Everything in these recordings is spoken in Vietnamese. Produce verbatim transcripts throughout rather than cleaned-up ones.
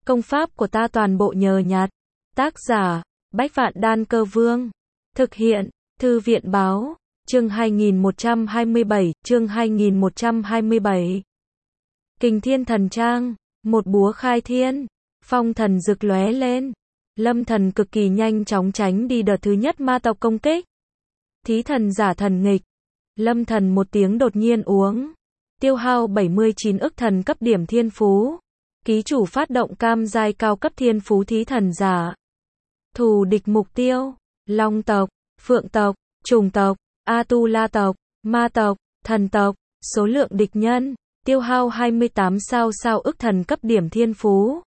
Công pháp của ta toàn bộ nhờ nhặt. Tác giả, Bách Vạn Đan Cơ Vương. Thực hiện, Thư viện Báo. Chương hai nghìn một trăm hai mươi bảy, chương hai nghìn một trăm hai mươi bảy. Kình Thiên Thần Trang, một búa khai thiên, phong thần rực lóe lên. Lâm Thần cực kỳ nhanh chóng tránh đi đợt thứ nhất ma tộc công kích. Thí thần giả thần nghịch. Lâm Thần một tiếng đột nhiên uống. Tiêu hao bảy mươi chín ức thần cấp điểm thiên phú. Ký chủ phát động cam giai cao cấp thiên phú thí thần giả. Thù địch mục tiêu: Long tộc, Phượng tộc, Trùng tộc, A-tu-la tộc, Ma tộc, Thần tộc. Số lượng địch nhân: tiêu hao hai mươi tám sao sao ức thần cấp điểm thiên phú.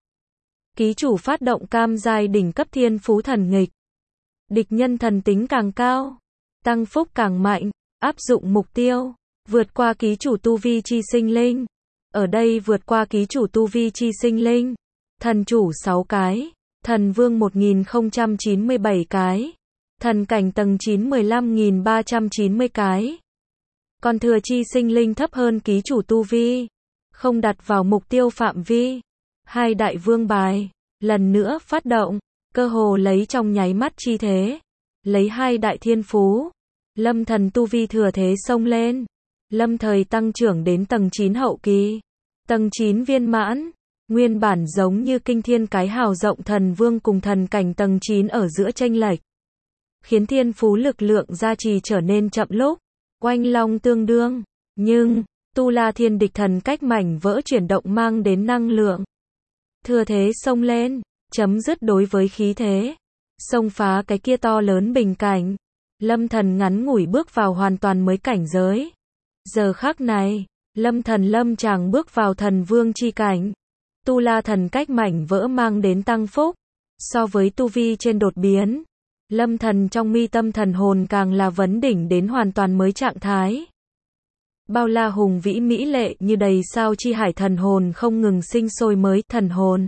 Ký chủ phát động cam giai đỉnh cấp thiên phú thần nghịch. Địch nhân thần tính càng cao, tăng phúc càng mạnh. Áp dụng mục tiêu: vượt qua ký chủ tu vi chi sinh linh. Ở đây vượt qua ký chủ tu vi chi sinh linh, thần chủ sáu cái, thần vương một nghìn không trăm chín mươi bảy cái, thần cảnh tầng chín mười lăm nghìn ba trăm chín mươi cái. Còn thừa chi sinh linh thấp hơn ký chủ tu vi, không đặt vào mục tiêu phạm vi. Hai đại vương bài, lần nữa phát động, cơ hồ lấy trong nháy mắt chi thế. Lấy hai đại thiên phú, Lâm Thần tu vi thừa thế xông lên. Lâm thời tăng trưởng đến tầng chín hậu kỳ, tầng chín viên mãn, nguyên bản giống như kinh thiên cái hào rộng thần vương cùng thần cảnh tầng chín ở giữa chênh lệch, khiến thiên phú lực lượng gia trì trở nên chậm lúc, oanh long tương đương, nhưng, tu la thiên địch thần cách mảnh vỡ chuyển động mang đến năng lượng. Thừa thế xông lên, chấm dứt đối với khí thế, xông phá cái kia to lớn bình cảnh. Lâm Thần ngắn ngủi bước vào hoàn toàn mới cảnh giới. Giờ khắc này, Lâm Thần lâm chàng bước vào thần vương chi cảnh. Tu la thần cách mảnh vỡ mang đến tăng phúc. So với tu vi trên đột biến, Lâm Thần trong mi tâm thần hồn càng là vấn đỉnh đến hoàn toàn mới trạng thái. Bao la hùng vĩ mỹ lệ như đầy sao chi hải thần hồn không ngừng sinh sôi mới thần hồn.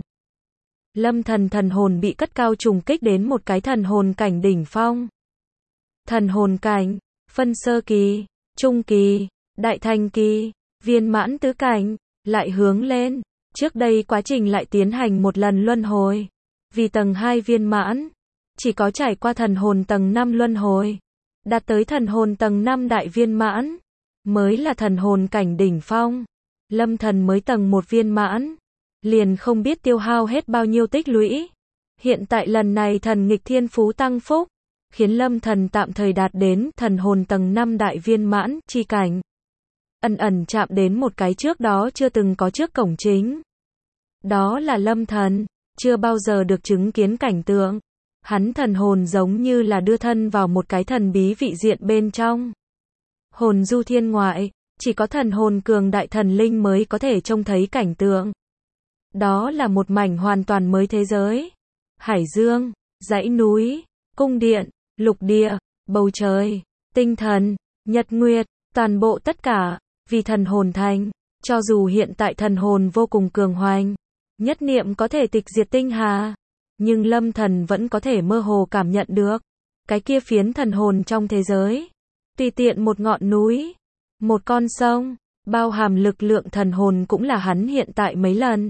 Lâm Thần thần hồn bị cất cao trùng kích đến một cái thần hồn cảnh đỉnh phong. Thần hồn cảnh, phân sơ kỳ, trung kỳ, đại thành kỳ, viên mãn tứ cảnh, lại hướng lên. Trước đây quá trình lại tiến hành một lần luân hồi. Vì tầng hai viên mãn, chỉ có trải qua thần hồn tầng năm luân hồi, đạt tới thần hồn tầng năm đại viên mãn, mới là thần hồn cảnh đỉnh phong. Lâm Thần mới tầng một viên mãn, liền không biết tiêu hao hết bao nhiêu tích lũy. Hiện tại lần này thần nghịch thiên phú tăng phúc, khiến Lâm Thần tạm thời đạt đến thần hồn tầng năm đại viên mãn chi cảnh. Ẩn ẩn chạm đến một cái trước đó chưa từng có trước cổng chính. Đó là Lâm Thần chưa bao giờ được chứng kiến cảnh tượng. Hắn thần hồn giống như là đưa thân vào một cái thần bí vị diện bên trong. Hồn du thiên ngoại, chỉ có thần hồn cường đại thần linh mới có thể trông thấy cảnh tượng. Đó là một mảnh hoàn toàn mới thế giới. Hải dương, dãy núi, cung điện, lục địa, bầu trời, tinh thần, nhật nguyệt, toàn bộ tất cả, vì thần hồn thành. Cho dù hiện tại thần hồn vô cùng cường hoành, nhất niệm có thể tịch diệt tinh hà, nhưng Lâm Thần vẫn có thể mơ hồ cảm nhận được cái kia phiến thần hồn trong thế giới. Tùy tiện một ngọn núi, một con sông, bao hàm lực lượng thần hồn cũng là hắn hiện tại mấy lần.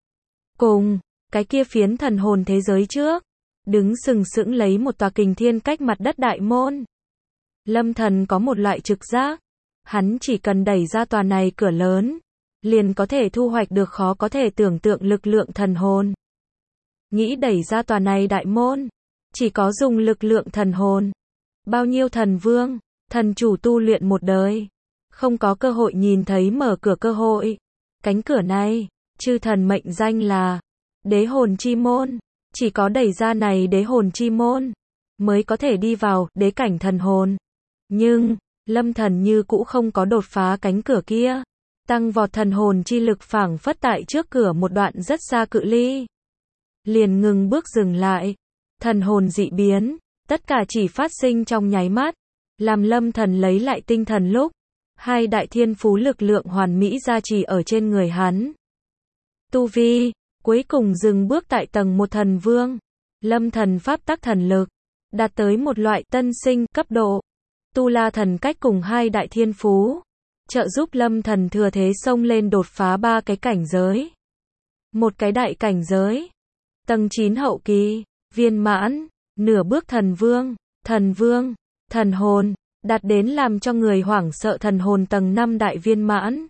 Cùng cái kia phiến thần hồn thế giới trước, đứng sừng sững lấy một tòa kình thiên cách mặt đất đại môn. Lâm Thần có một loại trực giác, hắn chỉ cần đẩy ra tòa này cửa lớn, liền có thể thu hoạch được khó có thể tưởng tượng lực lượng thần hồn. Nghĩ đẩy ra tòa này đại môn, chỉ có dùng lực lượng thần hồn. Bao nhiêu thần vương, thần chủ tu luyện một đời, không có cơ hội nhìn thấy mở cửa cơ hội. Cánh cửa này, chư thần mệnh danh là đế hồn chi môn. Chỉ có đẩy ra này đế hồn chi môn, mới có thể đi vào đế cảnh thần hồn. Nhưng, Lâm Thần như cũ không có đột phá cánh cửa kia. Tăng vọt thần hồn chi lực phảng phất tại trước cửa một đoạn rất xa cự ly. Liền ngừng bước dừng lại. Thần hồn dị biến, tất cả chỉ phát sinh trong nháy mắt. Làm Lâm Thần lấy lại tinh thần lúc, hai đại thiên phú lực lượng hoàn mỹ gia trì ở trên người hắn. Tu vi, cuối cùng dừng bước tại tầng một thần vương. Lâm Thần pháp tắc thần lực, đạt tới một loại tân sinh cấp độ. Tu la thần cách cùng hai đại thiên phú, trợ giúp Lâm Thần thừa thế xông lên đột phá ba cái cảnh giới. Một cái đại cảnh giới. Tầng chín hậu kỳ, viên mãn, nửa bước thần vương, thần vương, thần hồn, đạt đến làm cho người hoảng sợ thần hồn tầng năm đại viên mãn.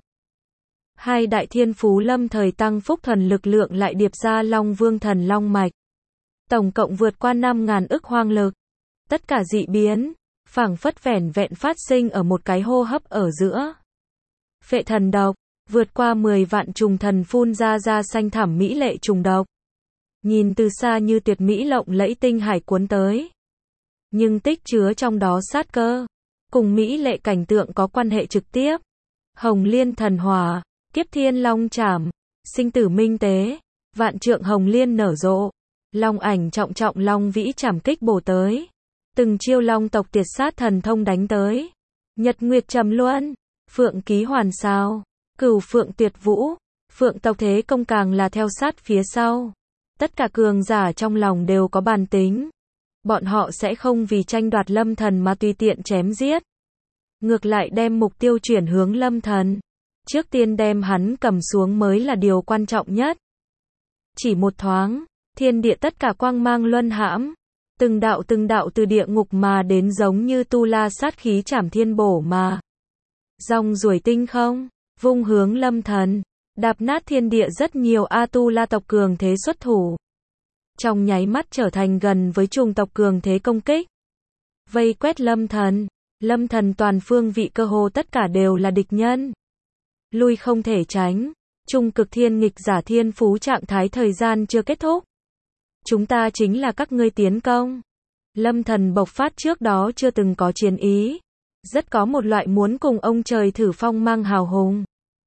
Hai đại thiên phú lâm thời tăng phúc thần lực lượng lại điệp ra Long Vương thần long mạch. Tổng cộng vượt qua năm ngàn ức hoang lực. Tất cả dị biến, phảng phất vẻn vẹn phát sinh ở một cái hô hấp ở giữa. Phệ thần độc, vượt qua mười vạn trùng thần phun ra ra xanh thẳm mỹ lệ trùng độc. Nhìn từ xa như tuyệt mỹ lộng lẫy tinh hải cuốn tới. Nhưng tích chứa trong đó sát cơ. Cùng mỹ lệ cảnh tượng có quan hệ trực tiếp. Hồng liên thần hỏa, kiếp thiên long trảm, sinh tử minh tế, vạn trượng hồng liên nở rộ. Long ảnh trọng trọng long vĩ trảm kích bổ tới. Từng chiêu long tộc tiệt sát thần thông đánh tới. Nhật nguyệt trầm luân, phượng ký hoàn sao, cửu phượng tuyệt vũ, phượng tộc thế công càng là theo sát phía sau. Tất cả cường giả trong lòng đều có bản tính. Bọn họ sẽ không vì tranh đoạt lâm thần mà tùy tiện chém giết. Ngược lại đem mục tiêu chuyển hướng lâm thần. Trước tiên đem hắn cầm xuống mới là điều quan trọng nhất. Chỉ một thoáng, thiên địa tất cả quang mang luân hãm. Từng đạo từng đạo từ địa ngục mà đến giống như tu la sát khí trảm thiên bổ mà. Rong ruổi tinh không, vung hướng lâm thần. Đạp nát thiên địa rất nhiều A-tu-la tộc cường thế xuất thủ. Trong nháy mắt trở thành gần với trùng tộc cường thế công kích. Vây quét lâm thần. Lâm thần toàn phương vị cơ hồ tất cả đều là địch nhân. Lui không thể tránh. Trung cực thiên nghịch giả thiên phú trạng thái thời gian chưa kết thúc. Chúng ta chính là các ngươi tiến công. Lâm thần bộc phát trước đó chưa từng có chiến ý. Rất có một loại muốn cùng ông trời thử phong mang hào hùng.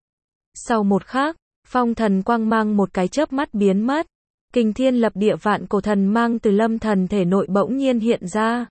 Sau một khắc, phong thần quang mang một cái chớp mắt biến mất. Kình thiên lập địa vạn cổ thần mang từ lâm thần thể nội bỗng nhiên hiện ra.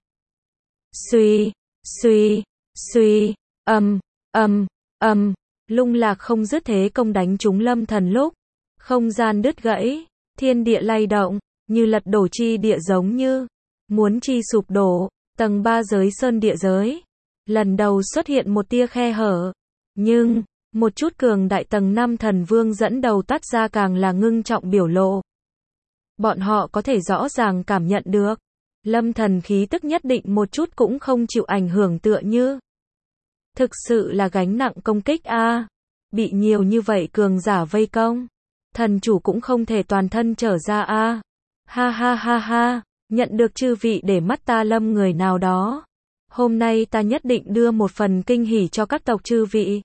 Xuy, xuy, xuy, âm, âm, âm, lung lạc không dứt thế công đánh trúng lâm thần lúc. Không gian đứt gãy, thiên địa lay động, như lật đổ chi địa giống như. Muốn chi sụp đổ, tầng ba giới sơn địa giới. Lần đầu xuất hiện một tia khe hở. Nhưng, một chút cường đại tầng năm thần vương dẫn đầu tắt ra càng là ngưng trọng biểu lộ. Bọn họ có thể rõ ràng cảm nhận được. Lâm thần khí tức nhất định một chút cũng không chịu ảnh hưởng tựa như. Thực sự là gánh nặng công kích a à. Bị nhiều như vậy cường giả vây công. Thần chủ cũng không thể toàn thân trở ra a à. Ha ha ha ha, nhận được chư vị để mắt ta lâm người nào đó. Hôm nay ta nhất định đưa một phần kinh hỉ cho các tộc chư vị.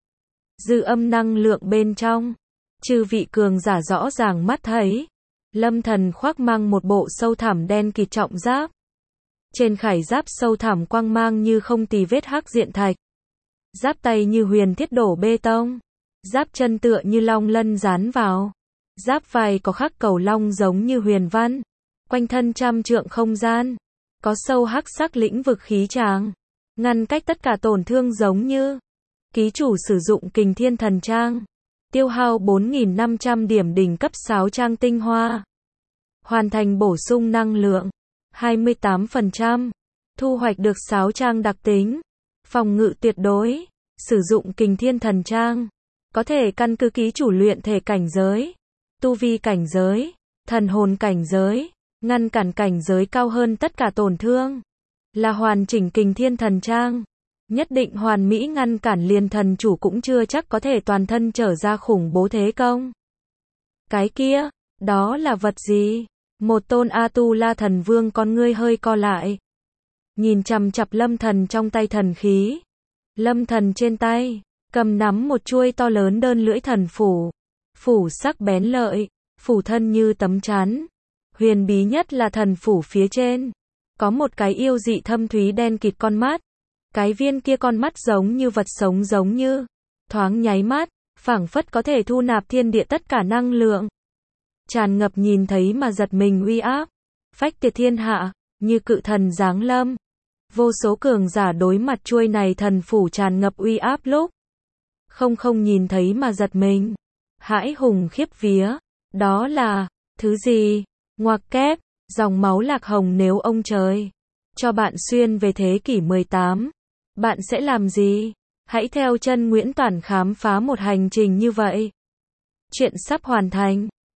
Dư âm năng lượng bên trong. Chư vị cường giả rõ ràng mắt thấy. Lâm thần khoác mang một bộ sâu thẳm đen kịt trọng giáp. Trên khải giáp sâu thẳm quang mang như không tì vết hắc diện thạch. Giáp tay như huyền thiết đổ bê tông. Giáp chân tựa như long lân dán vào. Giáp vai có khắc cầu long giống như huyền văn. Quanh thân trăm trượng không gian. Có sâu hắc sắc lĩnh vực khí tràng. Ngăn cách tất cả tổn thương giống như. Ký chủ sử dụng kình thiên thần trang. Tiêu hao bốn nghìn năm trăm điểm đỉnh cấp sáu trang tinh hoa. Hoàn thành bổ sung năng lượng. hai mươi tám phần trăm. Thu hoạch được sáu trang đặc tính. Phòng ngự tuyệt đối. Sử dụng kình thiên thần trang. Có thể căn cứ ký chủ luyện thể cảnh giới. Tu vi cảnh giới. Thần hồn cảnh giới. Ngăn cản cảnh giới cao hơn tất cả tổn thương. Là hoàn chỉnh kình thiên thần trang. Nhất định hoàn mỹ ngăn cản liền thần chủ cũng chưa chắc có thể toàn thân trở ra khủng bố thế công. Cái kia, đó là vật gì? Một tôn A-tu-la thần vương con ngươi hơi co lại. Nhìn chằm chằm lâm thần trong tay thần khí. Lâm thần trên tay, cầm nắm một chuôi to lớn đơn lưỡi thần phủ. Phủ sắc bén lợi, phủ thân như tấm chắn. Huyền bí nhất là thần phủ phía trên. Có một cái yêu dị thâm thúy đen kịt con mắt. Cái viên kia con mắt giống như vật sống giống như. Thoáng nháy mắt, phảng phất có thể thu nạp thiên địa tất cả năng lượng. Tràn ngập nhìn thấy mà giật mình uy áp. Phách tiệt thiên hạ, như cự thần giáng lâm. Vô số cường giả đối mặt chuôi này thần phủ tràn ngập uy áp lúc. Không không nhìn thấy mà giật mình. Hãi hùng khiếp vía. Đó là, thứ gì? Ngoặc kép, dòng máu lạc hồng nếu ông trời. Cho bạn xuyên về thế kỷ mười tám. Bạn sẽ làm gì? Hãy theo chân Nguyễn Toản khám phá một hành trình như vậy. Chuyện sắp hoàn thành.